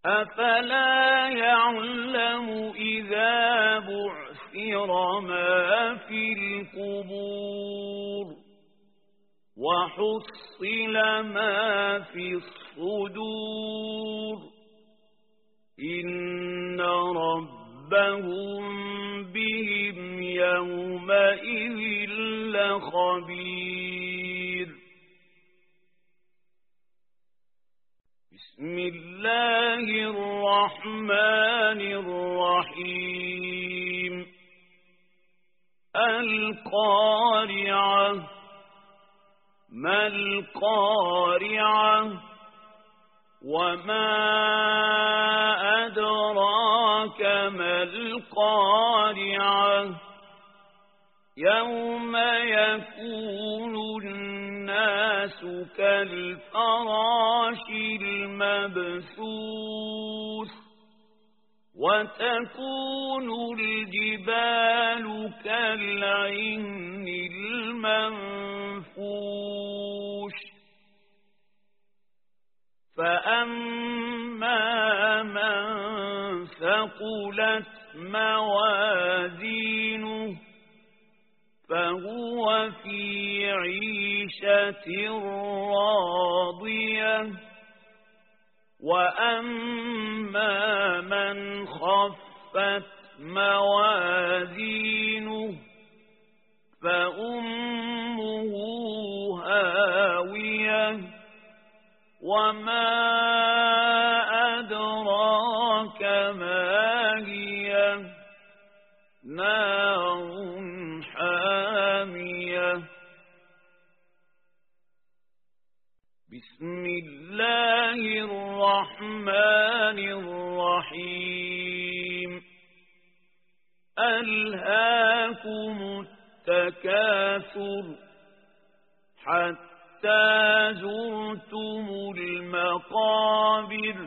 أفلا يعلم إذا بعثر ما في القبور وحصل ما في الصدور إن ربهم بهم يومئذ لخبير. بسم الله الرحمن الرحيم. القارعة. ما القارعة وما أدراك ما القارعة يوم يكون الناس كالفراش المبثوث وتكون الجبال كالعهن المنفوش فأما من ثقلت موازينه فهو في عيشة راضية وأما من خفت موازينه فأمه هاوية وما أدراك ما هي نار حامية. بسم الله الرحمن الرحيم. ألهاكم التكاثر حتى زرتم المقابر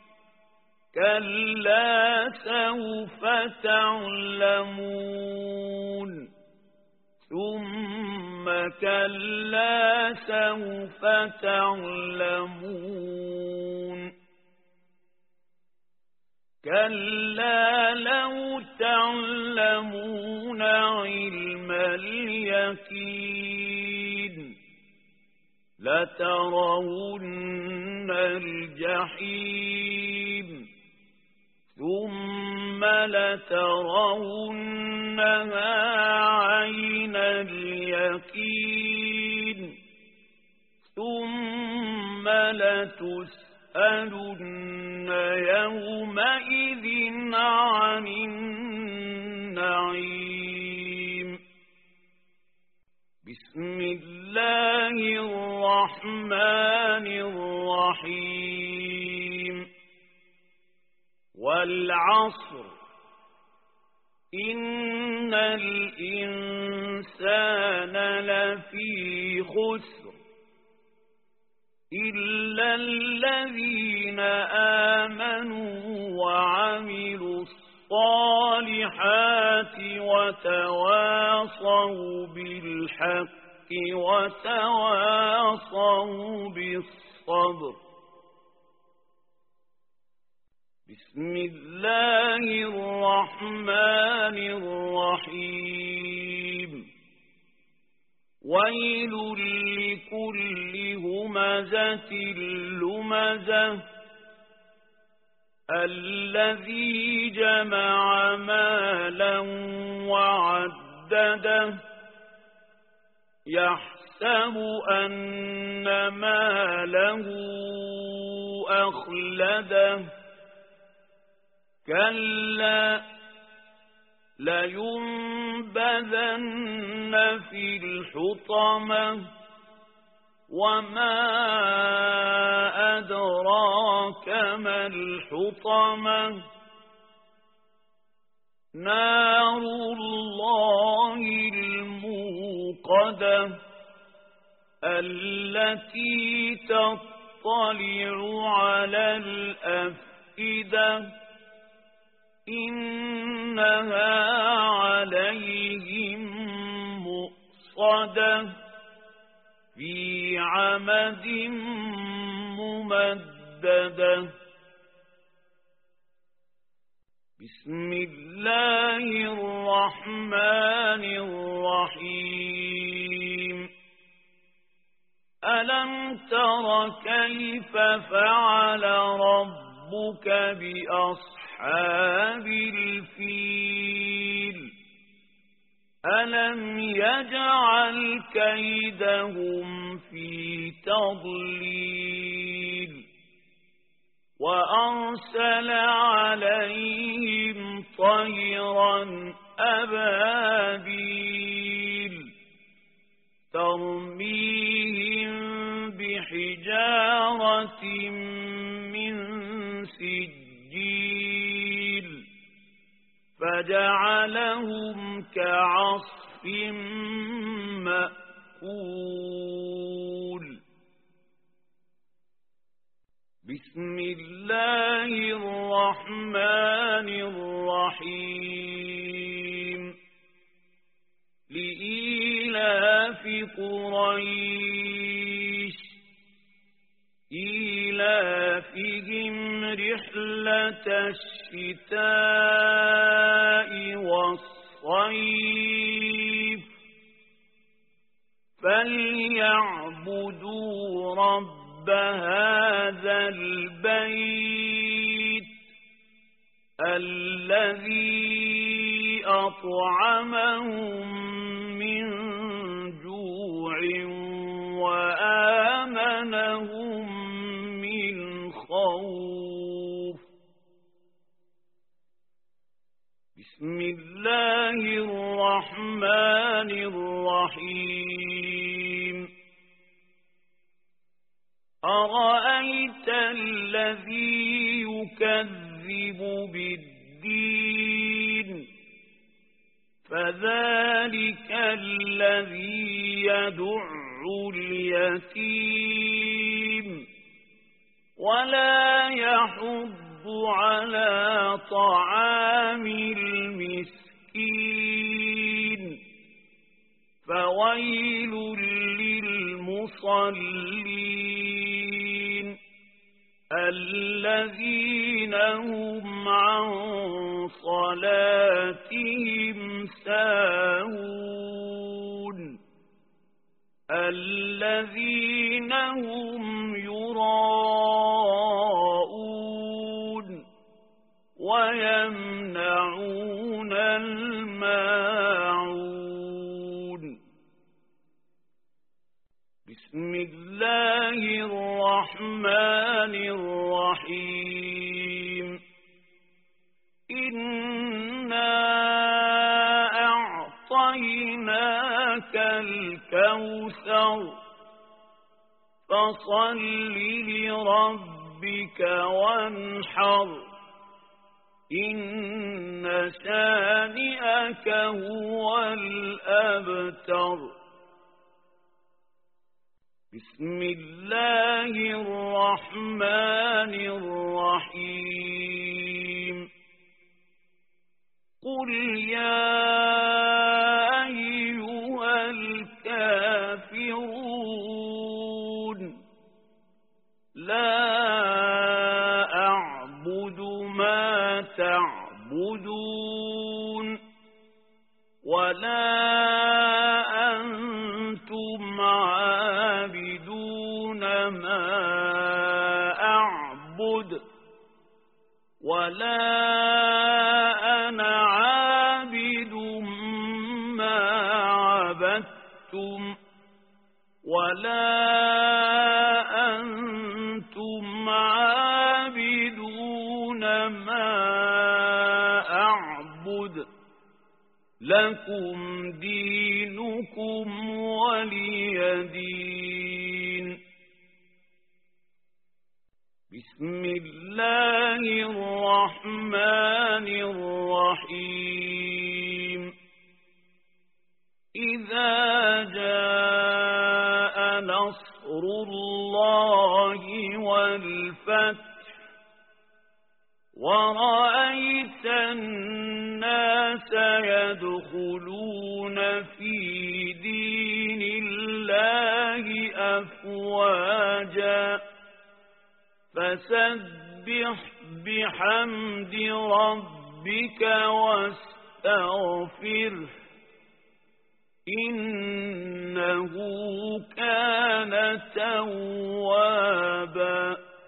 كلا سوف تعلمون ثم كلا سوف تعلمون كلا لو تعلمون علم اليقين لترون الجحيم ثم لترونها عين اليقين ثم لتسألن يومئذ عن النعيم. بسم الله الرحمن الرحيم. والعصر إن الإنسان لفي خسر إلا الذين آمنوا وعملوا الصالحات وتواصوا بالحق وتواصوا بالصبر. بسم الله الرحمن الرحيم. ويل لكل همزة لمزة الذي جمع مالا وعدده يحسب أن ماله أخلده كلا لينبذن في الحطمة وما أدراك ما الحطمة نار الله الموقدة التي تطلع على الأفئدة إنها عليهم مؤصدة في عمد ممددة. بسم الله الرحمن الرحيم ألم تر كيف فعل ربك بأصحاب الفيل ألم يجعل كيدهم في تضليل وأرسل عليهم طيرا أبابيل ترميهم بحجارة من سجيل فجعلهم كعصف مأكول بسم الله الرحمن الرحيم لإيلاف قريش إيلافهم رحلة الشتاء والصيف فليعبدوا رب هذا البيت الذي أطعمهم من جوع وآمنهم من خوف بسم الله الرحمن الرحيم أرأيت الذي يكذب بالدين فذلك الذي يدع اليتيم ولا يحض على طعام المسكين فويل للمصلين الذين هم عن صلاتهم ساهون الذين هم يراءون ويمنعون الماعون بسم الله الرحمن الرحيم إنا أعطيناك الكوثر فصل لربك وانحر إن شانئك هو الأبتر بسم الله الرحمن الرحيم قل يا أيها الكافرون لا أعبد ما تعبدون ولا أنتم عابدون ما أعبد ولا أنا عابد ما عبدتم ولا أنتم عابدون ما أعبد لكم دينكم ولي دين بسم الله الرحمن الرحيم إذا جاء نصر الله والفتح ورأيت الناس يدخلون في دين الله أفواجا فسبح بحمد ربك واستغفره إنه كان توابا.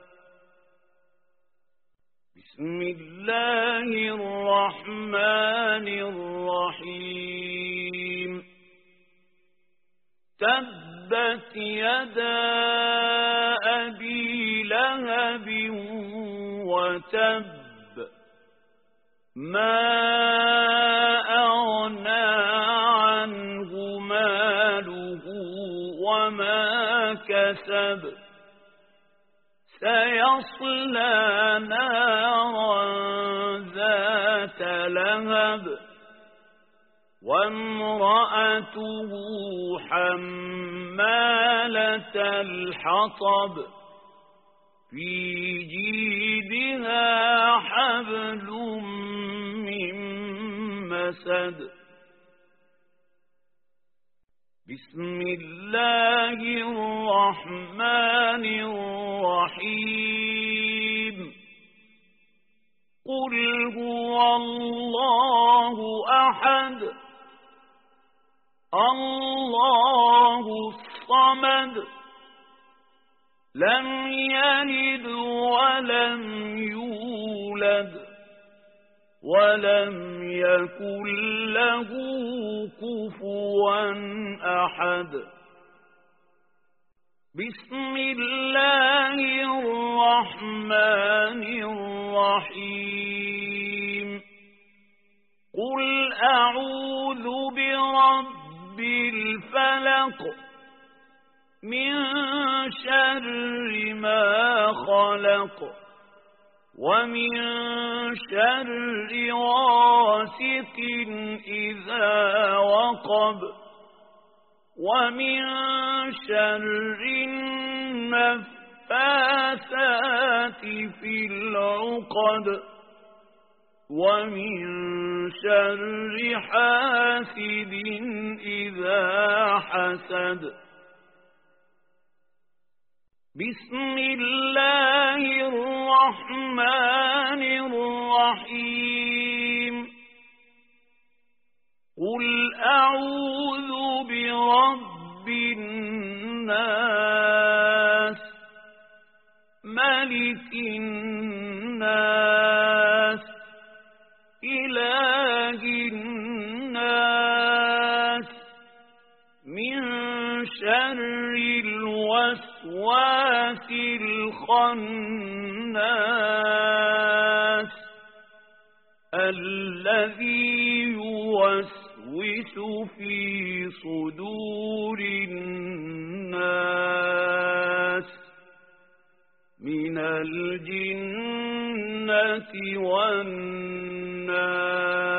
بسم الله الرحمن الرحيم. تبت يدا أبي لهب وتب ما أغنى عنه ماله وما كسب سيصلى نارا ذات لهب وامرأته حمالة الحطب في جيدها حبل من مسد. بسم الله الرحمن الرحيم. قل هو الله أحد الله الصمد لم يلد ولم يولد ولم يكن له كفوا أحد. بسم الله الرحمن الرحيم. قل أعوذ برب الفلق من شر ما خلق ومن شر غاسق إذا وقب ومن شر النفاثات في العقد ومن شر حاسد إذا حسد. بسم الله الرحمن الرحيم. قل أعوذ برب الناس ملك الناس إله الناس من شر الوسواس الخناس الذي يوسوس في صدور الناس من الجنة والناس.